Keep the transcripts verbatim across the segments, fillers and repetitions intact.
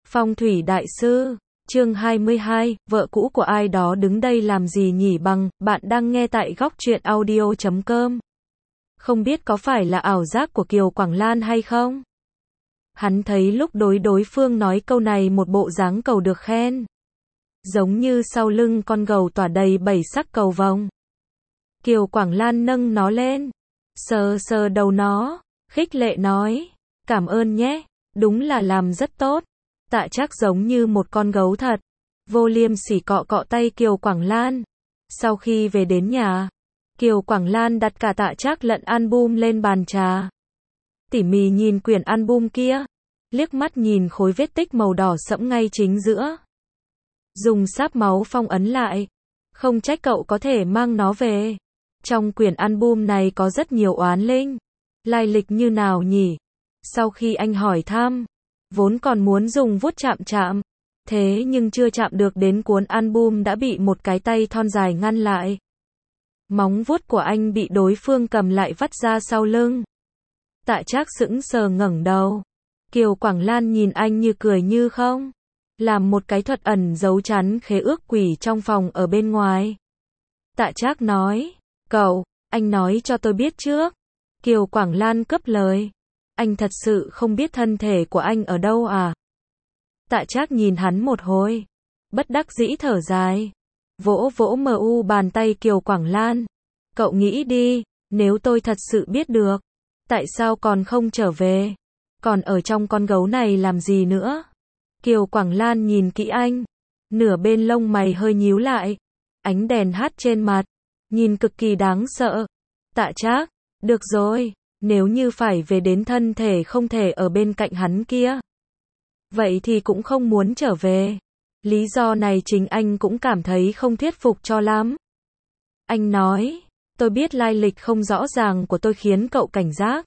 Phong thủy đại sư, chương hai mươi hai, vợ cũ của ai đó đứng đây làm gì nhỉ bằng, bạn đang nghe tại góc truyện audio chấm com. Không biết có phải là ảo giác của Kiều Quảng Lan hay không? Hắn thấy lúc đối đối phương nói câu này một bộ dáng cầu được khen. Giống như sau lưng con gầu tỏa đầy bảy sắc cầu vồng. Kiều Quảng Lan nâng nó lên, sờ sờ đầu nó, khích lệ nói, cảm ơn nhé, đúng là làm rất tốt. Tạ Trác giống như một con gấu thật, vô liêm sỉ cọ cọ tay Kiều Quảng Lan. Sau khi về đến nhà, Kiều Quảng Lan đặt cả Tạ Trác lẫn album lên bàn trà. Tỉ mỉ nhìn quyển album kia, liếc mắt nhìn khối vết tích màu đỏ sẫm ngay chính giữa. Dùng sáp máu phong ấn lại, không trách cậu có thể mang nó về. Trong quyển album này có rất nhiều oán linh. Lai lịch như nào nhỉ? Sau khi anh hỏi thăm, vốn còn muốn dùng vuốt chạm chạm, thế nhưng chưa chạm được đến cuốn album đã bị một cái tay thon dài ngăn lại. Móng vuốt của anh bị đối phương cầm lại vắt ra sau lưng. Tạ Trác sững sờ ngẩng đầu. Kiều Quảng Lan nhìn anh như cười như không, làm một cái thuật ẩn giấu chắn khế ước quỷ trong phòng ở bên ngoài. Tạ Trác nói, cậu, anh nói cho tôi biết trước. Kiều Quảng Lan cướp lời, anh thật sự không biết thân thể của anh ở đâu à? Tạ Trác nhìn hắn một hồi, bất đắc dĩ thở dài, vỗ vỗ mờ u bàn tay Kiều Quảng Lan. Cậu nghĩ đi, nếu tôi thật sự biết được, tại sao còn không trở về? Còn ở trong con gấu này làm gì nữa? Kiều Quảng Lan nhìn kỹ anh, nửa bên lông mày hơi nhíu lại, ánh đèn hát trên mặt, nhìn cực kỳ đáng sợ. Tạ Trác, được rồi, nếu như phải về đến thân thể không thể ở bên cạnh hắn kia, vậy thì cũng không muốn trở về. Lý do này chính anh cũng cảm thấy không thuyết phục cho lắm. Anh nói, tôi biết lai lịch không rõ ràng của tôi khiến cậu cảnh giác.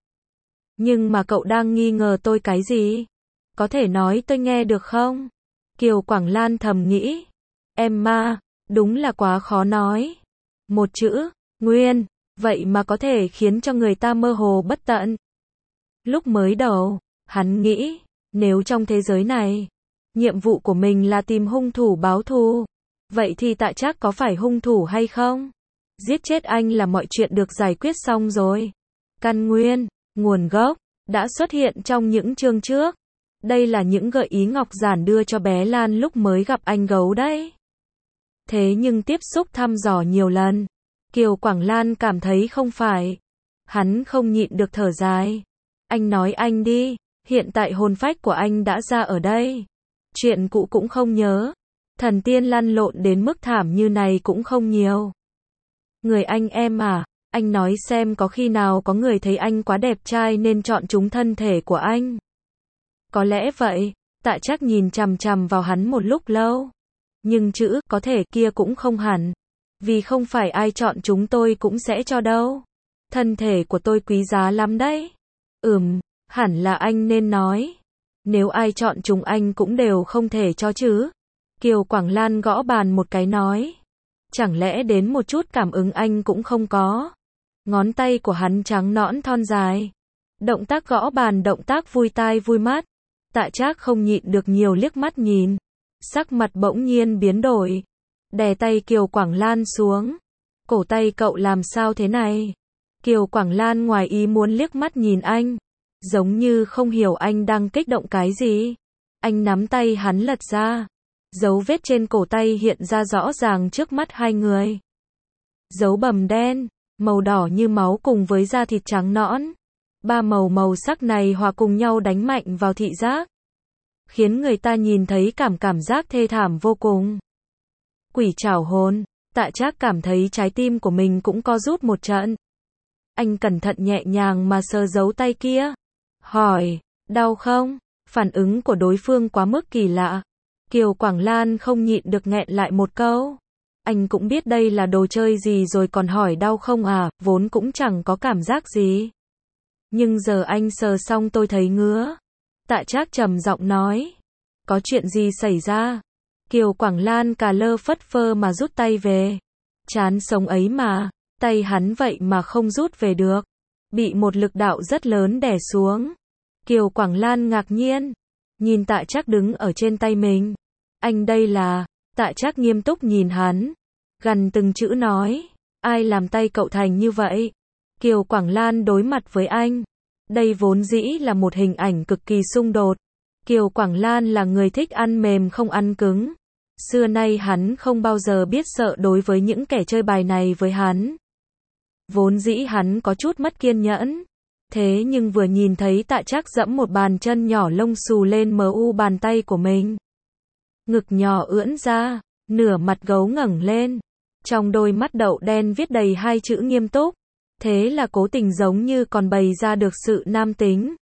Nhưng mà cậu đang nghi ngờ tôi cái gì? Có thể nói tôi nghe được không? Kiều Quảng Lan thầm nghĩ, em ma, đúng là quá khó nói. Một chữ, nguyên, vậy mà có thể khiến cho người ta mơ hồ bất tận. Lúc mới đầu, hắn nghĩ, nếu trong thế giới này, nhiệm vụ của mình là tìm hung thủ báo thù, vậy thì Tạ Trác có phải hung thủ hay không? Giết chết anh là mọi chuyện được giải quyết xong rồi. Căn nguyên, nguồn gốc, đã xuất hiện trong những chương trước. Đây là những gợi ý Ngọc Giản đưa cho bé Lan lúc mới gặp anh gấu đấy. Thế nhưng tiếp xúc thăm dò nhiều lần, Kiều Quảng Lan cảm thấy không phải. Hắn không nhịn được thở dài. Anh nói anh đi, hiện tại hồn phách của anh đã ra ở đây. Chuyện cũ cũng không nhớ. Thần tiên lăn lộn đến mức thảm như này cũng không nhiều. Người anh em à, anh nói xem có khi nào có người thấy anh quá đẹp trai nên chọn chúng thân thể của anh. Có lẽ vậy. Tạ Trác nhìn chằm chằm vào hắn một lúc lâu. Nhưng chữ có thể kia cũng không hẳn. Vì không phải ai chọn chúng tôi cũng sẽ cho đâu. Thân thể của tôi quý giá lắm đấy. Ừm, hẳn là anh nên nói. Nếu ai chọn chúng anh cũng đều không thể cho chứ. Kiều Quảng Lan gõ bàn một cái nói. Chẳng lẽ đến một chút cảm ứng anh cũng không có? Ngón tay của hắn trắng nõn thon dài. Động tác gõ bàn động tác vui tai vui mắt. Tạ Trác không nhịn được nhiều liếc mắt nhìn. Sắc mặt bỗng nhiên biến đổi. Đè tay Kiều Quảng Lan xuống. Cổ tay cậu làm sao thế này? Kiều Quảng Lan ngoài ý muốn liếc mắt nhìn anh. Giống như không hiểu anh đang kích động cái gì. Anh nắm tay hắn lật ra. Dấu vết trên cổ tay hiện ra rõ ràng trước mắt hai người. Dấu bầm đen, màu đỏ như máu cùng với da thịt trắng nõn. Ba màu màu sắc này hòa cùng nhau đánh mạnh vào thị giác. Khiến người ta nhìn thấy cảm cảm giác thê thảm vô cùng. Quỷ trảo hồn, Tạ Trác cảm thấy trái tim của mình cũng co rút một trận. Anh cẩn thận nhẹ nhàng mà sờ dấu tay kia. Hỏi, đau không? Phản ứng của đối phương quá mức kỳ lạ. Kiều Quảng Lan không nhịn được nghẹn lại một câu. Anh cũng biết đây là đồ chơi gì rồi còn hỏi đau không à, vốn cũng chẳng có cảm giác gì. Nhưng giờ anh sờ xong tôi thấy ngứa. Tạ Trác trầm giọng nói. Có chuyện gì xảy ra? Kiều Quảng Lan cà lơ phất phơ mà rút tay về. Chán sống ấy mà, tay hắn vậy mà không rút về được. Bị một lực đạo rất lớn đè xuống. Kiều Quảng Lan ngạc nhiên. nhìn Tạ Trác đứng ở trên tay mình. Anh đây là, Tạ Trác nghiêm túc nhìn hắn, gần từng chữ nói, ai làm tay cậu thành như vậy? Kiều Quảng Lan đối mặt với anh. Đây vốn dĩ là một hình ảnh cực kỳ xung đột. Kiều Quảng Lan là người thích ăn mềm không ăn cứng. Xưa nay hắn không bao giờ biết sợ đối với những kẻ chơi bài này với hắn. Vốn dĩ hắn có chút mất kiên nhẫn. Thế nhưng vừa nhìn thấy Tạ Trác dẫm một bàn chân nhỏ lông xù lên mờ u bàn tay của mình. Ngực nhỏ ưỡn ra, nửa mặt gấu ngẩng lên. Trong đôi mắt đậu đen viết đầy hai chữ nghiêm túc. Thế là cố tình giống như còn bày ra được sự nam tính.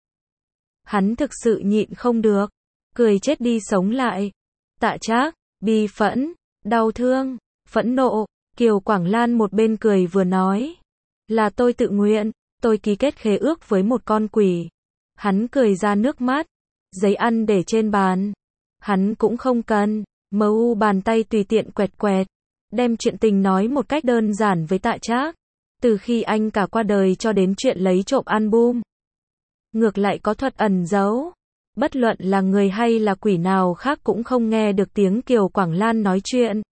Hắn thực sự nhịn không được. Cười chết đi sống lại. Tạ Trác, bi phẫn, đau thương, phẫn nộ. Kiều Quảng Lan một bên cười vừa nói. Là tôi tự nguyện. Tôi ký kết khế ước với một con quỷ. Hắn cười ra nước mắt. Giấy ăn để trên bàn. Hắn cũng không cần. Mờ u bàn tay tùy tiện quẹt quẹt. Đem chuyện tình nói một cách đơn giản với Tạ Trác. Từ khi anh cả qua đời cho đến chuyện lấy trộm album. Ngược lại có thuật ẩn giấu. Bất luận là người hay là quỷ nào khác cũng không nghe được tiếng Kiều Quảng Lan nói chuyện.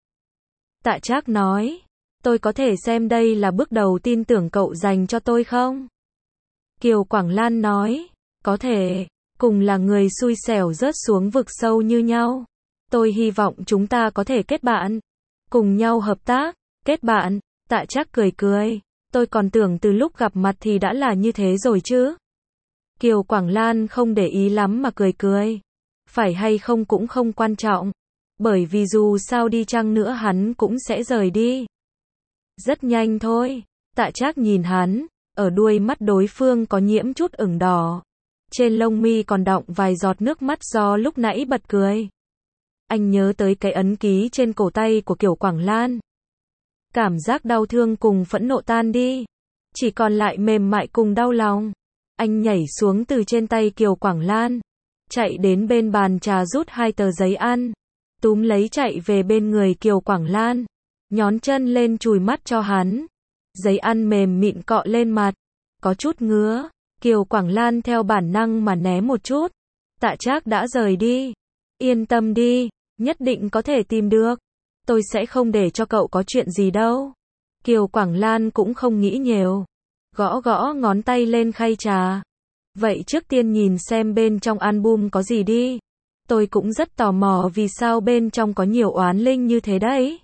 Tạ Trác nói. Tôi có thể xem đây là bước đầu tin tưởng cậu dành cho tôi không? Kiều Quảng Lan nói. Có thể. Cùng là người xui xẻo rớt xuống vực sâu như nhau. Tôi hy vọng chúng ta có thể kết bạn. Cùng nhau hợp tác. Kết bạn. Tạ Trác cười cười. Tôi còn tưởng từ lúc gặp mặt thì đã là như thế rồi chứ. Kiều Quảng Lan không để ý lắm mà cười cười. Phải hay không cũng không quan trọng. Bởi vì dù sao đi chăng nữa hắn cũng sẽ rời đi. Rất nhanh thôi. Tạ Trác nhìn hắn. Ở đuôi mắt đối phương có nhiễm chút ửng đỏ. Trên lông mi còn đọng vài giọt nước mắt do lúc nãy bật cười. Anh nhớ tới cái ấn ký trên cổ tay của Kiều Quảng Lan. Cảm giác đau thương cùng phẫn nộ tan đi. Chỉ còn lại mềm mại cùng đau lòng. Anh nhảy xuống từ trên tay Kiều Quảng Lan. Chạy đến bên bàn trà rút hai tờ giấy ăn. Túm lấy chạy về bên người Kiều Quảng Lan. Nhón chân lên chùi mắt cho hắn. Giấy ăn mềm mịn cọ lên mặt. Có chút ngứa. Kiều Quảng Lan theo bản năng mà né một chút. Tạ Trác đã rời đi. Yên tâm đi. Nhất định có thể tìm được. Tôi sẽ không để cho cậu có chuyện gì đâu. Kiều Quảng Lan cũng không nghĩ nhiều. Gõ gõ ngón tay lên khay trà. Vậy trước tiên nhìn xem bên trong album có gì đi. Tôi cũng rất tò mò vì sao bên trong có nhiều oán linh như thế đấy.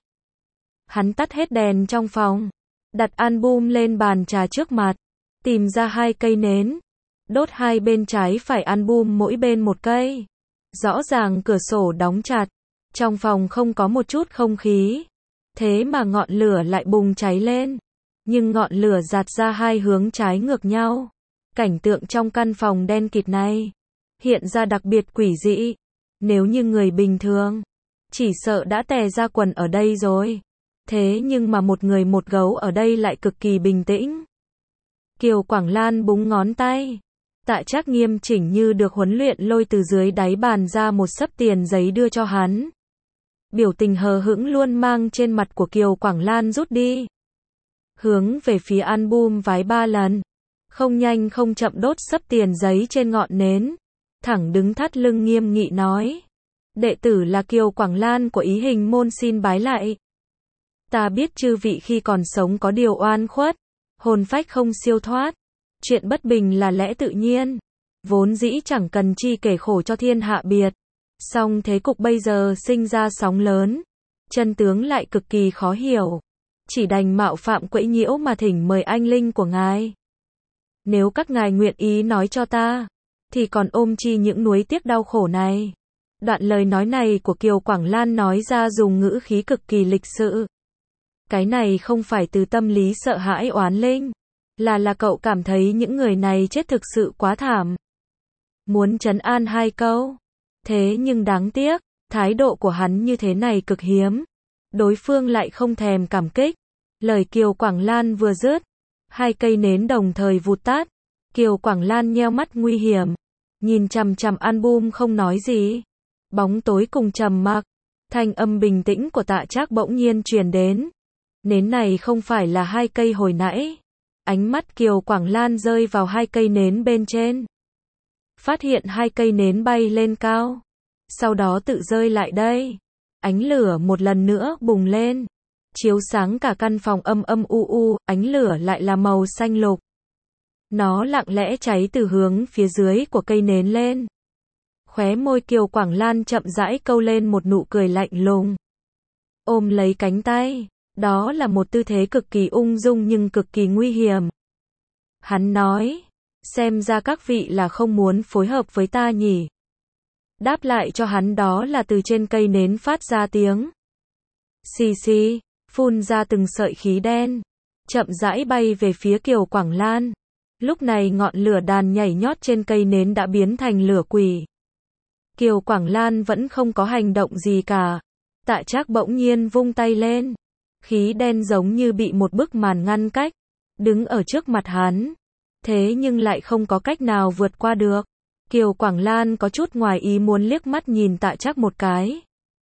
Hắn tắt hết đèn trong phòng. Đặt album lên bàn trà trước mặt. Tìm ra hai cây nến. Đốt hai bên trái phải album mỗi bên một cây. Rõ ràng cửa sổ đóng chặt. Trong phòng không có một chút không khí. Thế mà ngọn lửa lại bùng cháy lên. Nhưng ngọn lửa giạt ra hai hướng trái ngược nhau. Cảnh tượng trong căn phòng đen kịt này hiện ra đặc biệt quỷ dị. Nếu như người bình thường chỉ sợ đã tè ra quần ở đây rồi. Thế nhưng mà một người một gấu ở đây lại cực kỳ bình tĩnh. Kiều Quảng Lan búng ngón tay. Tạ Trác nghiêm chỉnh như được huấn luyện lôi từ dưới đáy bàn ra một xấp tiền giấy đưa cho hắn. Biểu tình hờ hững luôn mang trên mặt của Kiều Quảng Lan rút đi. Hướng về phía album vái ba lần. Không nhanh không chậm đốt xấp tiền giấy trên ngọn nến. Thẳng đứng thắt lưng nghiêm nghị nói. Đệ tử là Kiều Quảng Lan của Ý Hình Môn xin bái lại. Ta biết chư vị khi còn sống có điều oan khuất. Hồn phách không siêu thoát. Chuyện bất bình là lẽ tự nhiên. Vốn dĩ chẳng cần chi kể khổ cho thiên hạ biệt. Song thế cục bây giờ sinh ra sóng lớn. Chân tướng lại cực kỳ khó hiểu. Chỉ đành mạo phạm quấy nhiễu mà thỉnh mời anh linh của ngài. Nếu các ngài nguyện ý nói cho ta, thì còn ôm chi những nuối tiếc đau khổ này. Đoạn lời nói này của Kiều Quảng Lan nói ra dùng ngữ khí cực kỳ lịch sự. Cái này không phải từ tâm lý sợ hãi oán linh. Là là cậu cảm thấy những người này chết thực sự quá thảm. Muốn trấn an hai câu. Thế nhưng đáng tiếc, thái độ của hắn như thế này cực hiếm. Đối phương lại không thèm cảm kích. Lời Kiều Quảng Lan vừa dứt. Hai cây nến đồng thời vụt tắt. Kiều Quảng Lan nheo mắt nguy hiểm. Nhìn chằm chằm album không nói gì. Bóng tối cùng trầm mặc. Thanh âm bình tĩnh của Tạ Trác bỗng nhiên truyền đến. Nến này không phải là hai cây hồi nãy. Ánh mắt Kiều Quảng Lan rơi vào hai cây nến bên trên. phát hiện hai cây nến bay lên cao. Sau đó tự rơi lại đây. Ánh lửa một lần nữa bùng lên. Chiếu sáng cả căn phòng âm âm u u, ánh lửa lại là màu xanh lục. Nó lặng lẽ cháy từ hướng phía dưới của cây nến lên. Khóe môi Kiều Quảng Lan chậm rãi câu lên một nụ cười lạnh lùng. Ôm lấy cánh tay. Đó là một tư thế cực kỳ ung dung nhưng cực kỳ nguy hiểm. Hắn nói. Xem ra các vị là không muốn phối hợp với ta nhỉ. Đáp lại cho hắn đó là từ trên cây nến phát ra tiếng. Xì xì, phun ra từng sợi khí đen. Chậm rãi bay về phía Kiều Quảng Lan. Lúc này ngọn lửa đàn nhảy nhót trên cây nến đã biến thành lửa quỷ. Kiều Quảng Lan vẫn không có hành động gì cả. Tạ Trác bỗng nhiên vung tay lên. Khí đen giống như bị một bức màn ngăn cách. Đứng ở trước mặt hắn. Thế nhưng lại không có cách nào vượt qua được. Kiều Quảng Lan có chút ngoài ý muốn liếc mắt nhìn Tạ Trác một cái.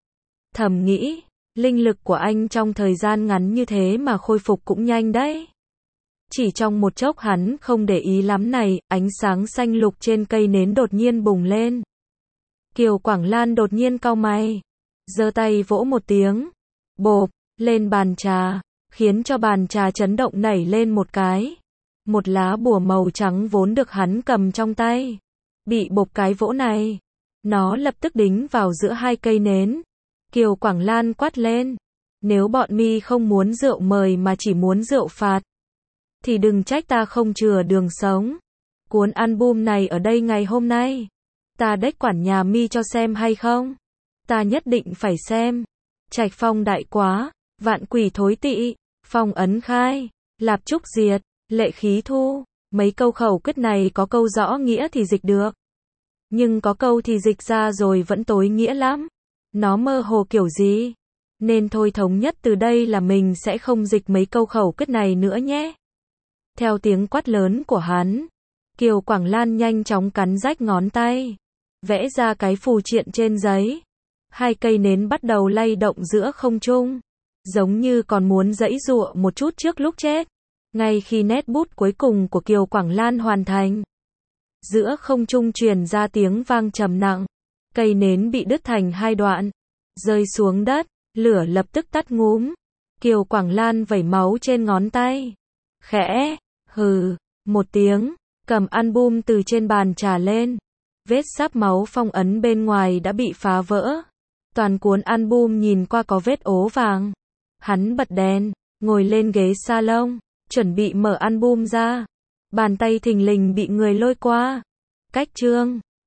Thầm nghĩ, linh lực của anh trong thời gian ngắn như thế mà khôi phục cũng nhanh đấy. Chỉ trong một chốc hắn không để ý lắm này, ánh sáng xanh lục trên cây nến đột nhiên bùng lên. Kiều Quảng Lan đột nhiên cau mày, giơ tay vỗ một tiếng, bộp, lên bàn trà, khiến cho bàn trà chấn động nảy lên một cái. Một lá bùa màu trắng vốn được hắn cầm trong tay, bị bộp cái vỗ này, nó lập tức đính vào giữa hai cây nến. Kiều Quảng Lan quát lên, nếu bọn mi không muốn rượu mời mà chỉ muốn rượu phạt, thì đừng trách ta không chừa đường sống. Cuốn album này ở đây ngày hôm nay, ta đếch quản nhà mi cho xem hay không, ta nhất định phải xem. Trạch phong đại quá, vạn quỷ thối tị, phong ấn khai, lạp trúc diệt, lệ khí thu. Mấy câu khẩu quyết này có câu rõ nghĩa thì dịch được, nhưng có câu thì dịch ra rồi vẫn tối nghĩa lắm. Nó mơ hồ kiểu gì? Nên thôi thống nhất từ đây là mình sẽ không dịch mấy câu khẩu quyết này nữa nhé. Theo tiếng quát lớn của hắn, Kiều Quảng Lan nhanh chóng cắn rách ngón tay, vẽ ra cái phù triện trên giấy. Hai cây nến bắt đầu lay động giữa không trung, giống như còn muốn giãy giụa một chút trước lúc chết. Ngay khi nét bút cuối cùng của Kiều Quảng Lan hoàn thành, giữa không trung truyền ra tiếng vang trầm nặng. Cây nến bị đứt thành hai đoạn, rơi xuống đất, lửa lập tức tắt ngúm. Kiều Quảng Lan vẩy máu trên ngón tay. Khẽ, hừ, một tiếng, cầm album từ trên bàn trà lên. Vết sáp máu phong ấn bên ngoài đã bị phá vỡ. Toàn cuốn album nhìn qua có vết ố vàng. Hắn bật đèn, ngồi lên ghế salon, chuẩn bị mở album ra. Bàn tay thình lình bị người lôi qua. Cách chương